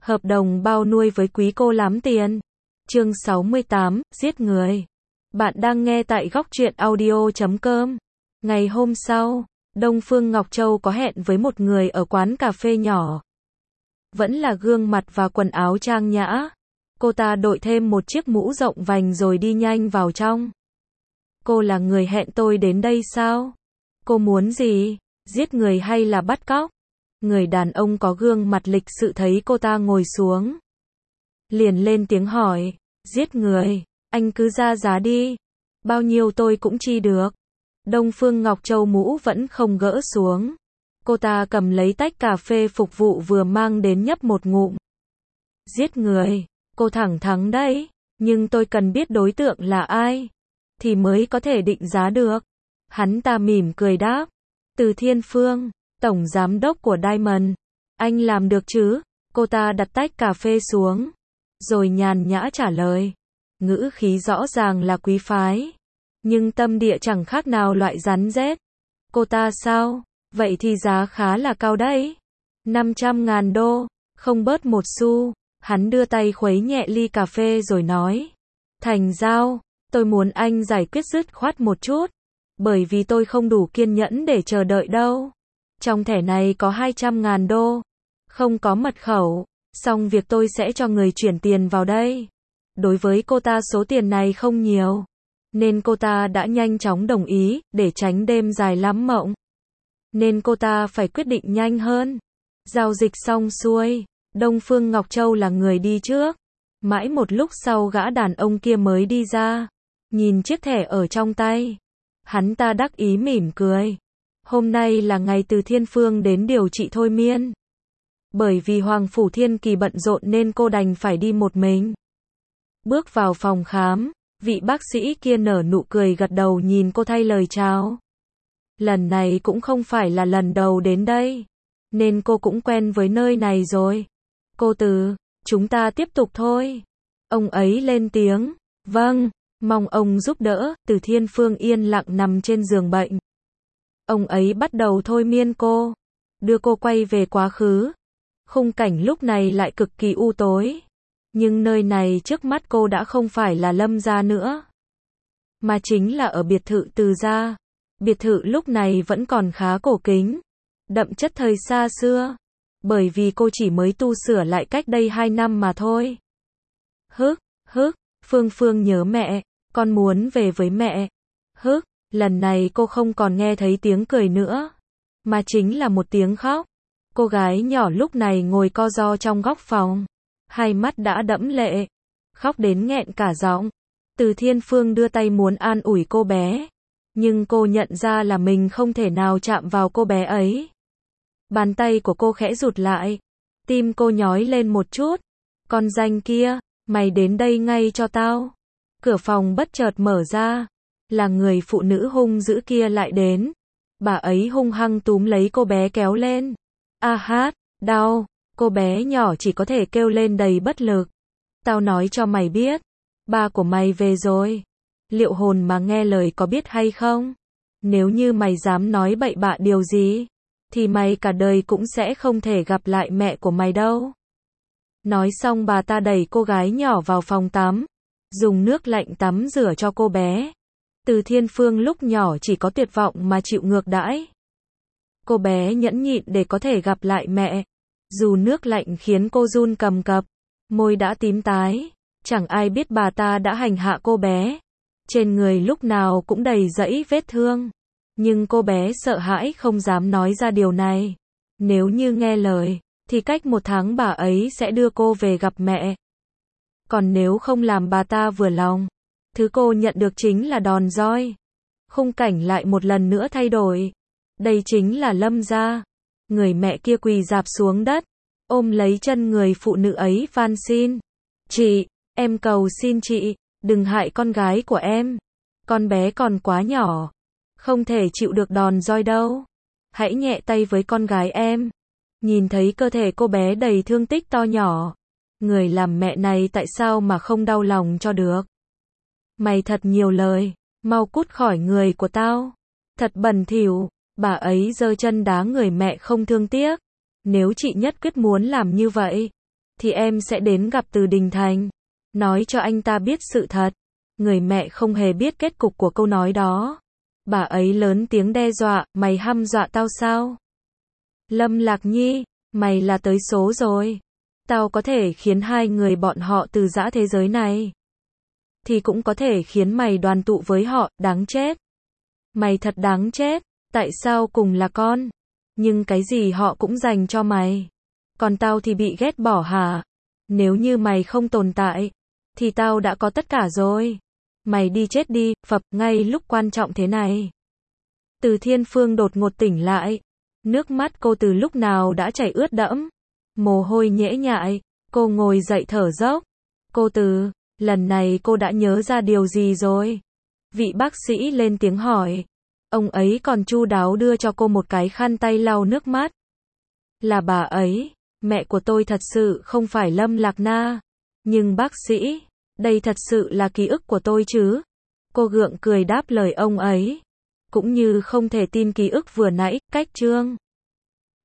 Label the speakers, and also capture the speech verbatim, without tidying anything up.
Speaker 1: Hợp đồng bao nuôi với quý cô lắm tiền. Chương sáu mươi tám, giết người. Bạn đang nghe tại góc truyện audio chấm com. Ngày hôm sau, Đông Phương Ngọc Châu có hẹn với một người ở quán cà phê nhỏ. Vẫn là gương mặt và quần áo trang nhã. Cô ta đội thêm một chiếc mũ rộng vành rồi đi nhanh vào trong. Cô là người hẹn tôi đến đây sao? Cô muốn gì? Giết người hay là bắt cóc? Người đàn ông có gương mặt lịch sự thấy cô ta ngồi xuống. Liền lên tiếng hỏi, giết người, anh cứ ra giá đi. Bao nhiêu tôi cũng chi được. Đông Phương Ngọc Châu mũ vẫn không gỡ xuống. Cô ta cầm lấy tách cà phê phục vụ vừa mang đến nhấp một ngụm. Giết người, cô thẳng thắn đấy, nhưng tôi cần biết đối tượng là ai, thì mới có thể định giá được. Hắn ta mỉm cười đáp, Từ Thiên Phương, tổng giám đốc của Diamond. Anh làm được chứ? Cô ta đặt tách cà phê xuống, rồi nhàn nhã trả lời. Ngữ khí rõ ràng là quý phái, nhưng tâm địa chẳng khác nào loại rắn rết. Cô ta sao? Vậy thì giá khá là cao đấy. năm trăm ngàn đô, không bớt một xu. Hắn đưa tay khuấy nhẹ ly cà phê rồi nói. Thành giao, tôi muốn anh giải quyết dứt khoát một chút. Bởi vì tôi không đủ kiên nhẫn để chờ đợi đâu. Trong thẻ này có hai trăm ngàn đô. Không có mật khẩu. Xong việc tôi sẽ cho người chuyển tiền vào đây. Đối với cô ta số tiền này không nhiều. Nên cô ta đã nhanh chóng đồng ý, để tránh đêm dài lắm mộng. Nên cô ta phải quyết định nhanh hơn. Giao dịch xong xuôi, Đông Phương Ngọc Châu là người đi trước. Mãi một lúc sau gã đàn ông kia mới đi ra. Nhìn chiếc thẻ ở trong tay. Hắn ta đắc ý mỉm cười. Hôm nay là ngày Từ Thiên Phương đến điều trị thôi miên. Bởi vì Hoàng Phủ Thiên Kỳ bận rộn nên cô đành phải đi một mình. Bước vào phòng khám, vị bác sĩ kia nở nụ cười gật đầu nhìn cô thay lời chào. Lần này cũng không phải là lần đầu đến đây, nên cô cũng quen với nơi này rồi. Cô Từ, chúng ta tiếp tục thôi. Ông ấy lên tiếng, vâng, mong ông giúp đỡ. Từ Thiên Phương yên lặng nằm trên giường bệnh. Ông ấy bắt đầu thôi miên cô, đưa cô quay về quá khứ. Khung cảnh lúc này lại cực kỳ u tối. Nhưng nơi này trước mắt cô đã không phải là Lâm gia nữa, mà chính là ở biệt thự Từ gia. Biệt thự lúc này vẫn còn khá cổ kính, đậm chất thời xa xưa, bởi vì cô chỉ mới tu sửa lại cách đây hai năm mà thôi. Hức, hức, Phương Phương nhớ mẹ, con muốn về với mẹ. Hức, lần này cô không còn nghe thấy tiếng cười nữa, mà chính là một tiếng khóc. Cô gái nhỏ lúc này ngồi co ro trong góc phòng, hai mắt đã đẫm lệ, khóc đến nghẹn cả giọng. Từ Thiên Phương đưa tay muốn an ủi cô bé, nhưng cô nhận ra là mình không thể nào chạm vào cô bé ấy. Bàn tay của cô khẽ rụt lại, tim cô nhói lên một chút. Con danh kia, mày đến đây ngay cho tao. Cửa phòng bất chợt mở ra, là người phụ nữ hung dữ kia lại đến. Bà ấy hung hăng túm lấy cô bé kéo lên. A hát, đau. Cô bé nhỏ chỉ có thể kêu lên đầy bất lực. Tao nói cho mày biết, ba của mày về rồi. Liệu hồn mà nghe lời có biết hay không? Nếu như mày dám nói bậy bạ điều gì, thì mày cả đời cũng sẽ không thể gặp lại mẹ của mày đâu. Nói xong bà ta đẩy cô gái nhỏ vào phòng tắm, dùng nước lạnh tắm rửa cho cô bé. Từ Thiên Phương lúc nhỏ chỉ có tuyệt vọng mà chịu ngược đãi. Cô bé nhẫn nhịn để có thể gặp lại mẹ. Dù nước lạnh khiến cô run cầm cập, môi đã tím tái, chẳng ai biết bà ta đã hành hạ cô bé. Trên người lúc nào cũng đầy dẫy vết thương, nhưng cô bé sợ hãi không dám nói ra điều này. Nếu như nghe lời, thì cách một tháng bà ấy sẽ đưa cô về gặp mẹ. Còn nếu không làm bà ta vừa lòng, thứ cô nhận được chính là đòn roi. Khung cảnh lại một lần nữa thay đổi. Đây chính là Lâm gia. Người mẹ kia quỳ rạp xuống đất, ôm lấy chân người phụ nữ ấy van xin. Chị, em cầu xin chị, đừng hại con gái của em. Con bé còn quá nhỏ, không thể chịu được đòn roi đâu. Hãy nhẹ tay với con gái em. Nhìn thấy cơ thể cô bé đầy thương tích to nhỏ, người làm mẹ này tại sao mà không đau lòng cho được. Mày thật nhiều lời, mau cút khỏi người của tao. Thật bẩn thỉu. Bà ấy giơ chân đá người mẹ không thương tiếc. Nếu chị nhất quyết muốn làm như vậy, thì em sẽ đến gặp Từ Đình Thành, nói cho anh ta biết sự thật. Người mẹ không hề biết kết cục của câu nói đó. Bà ấy lớn tiếng đe dọa, mày hăm dọa tao sao? Lâm Lạc Nhi, mày là tới số rồi. Tao có thể khiến hai người bọn họ từ giã thế giới này, thì cũng có thể khiến mày đoàn tụ với họ, đáng chết. Mày thật đáng chết, tại sao cùng là con, nhưng cái gì họ cũng dành cho mày. Còn tao thì bị ghét bỏ hả? Nếu như mày không tồn tại, thì tao đã có tất cả rồi. Mày đi chết đi, phập, ngay lúc quan trọng thế này. Từ Thiên Phương đột ngột tỉnh lại. Nước mắt cô từ lúc nào đã chảy ướt đẫm. Mồ hôi nhễ nhại, cô ngồi dậy thở dốc. Cô Từ, lần này cô đã nhớ ra điều gì rồi? Vị bác sĩ lên tiếng hỏi. Ông ấy còn chu đáo đưa cho cô một cái khăn tay lau nước mắt. Là bà ấy, mẹ của tôi thật sự không phải Lâm Lạc Na. Nhưng bác sĩ, đây thật sự là ký ức của tôi chứ? Cô gượng cười đáp lời ông ấy. Cũng như không thể tin ký ức vừa nãy, cách chương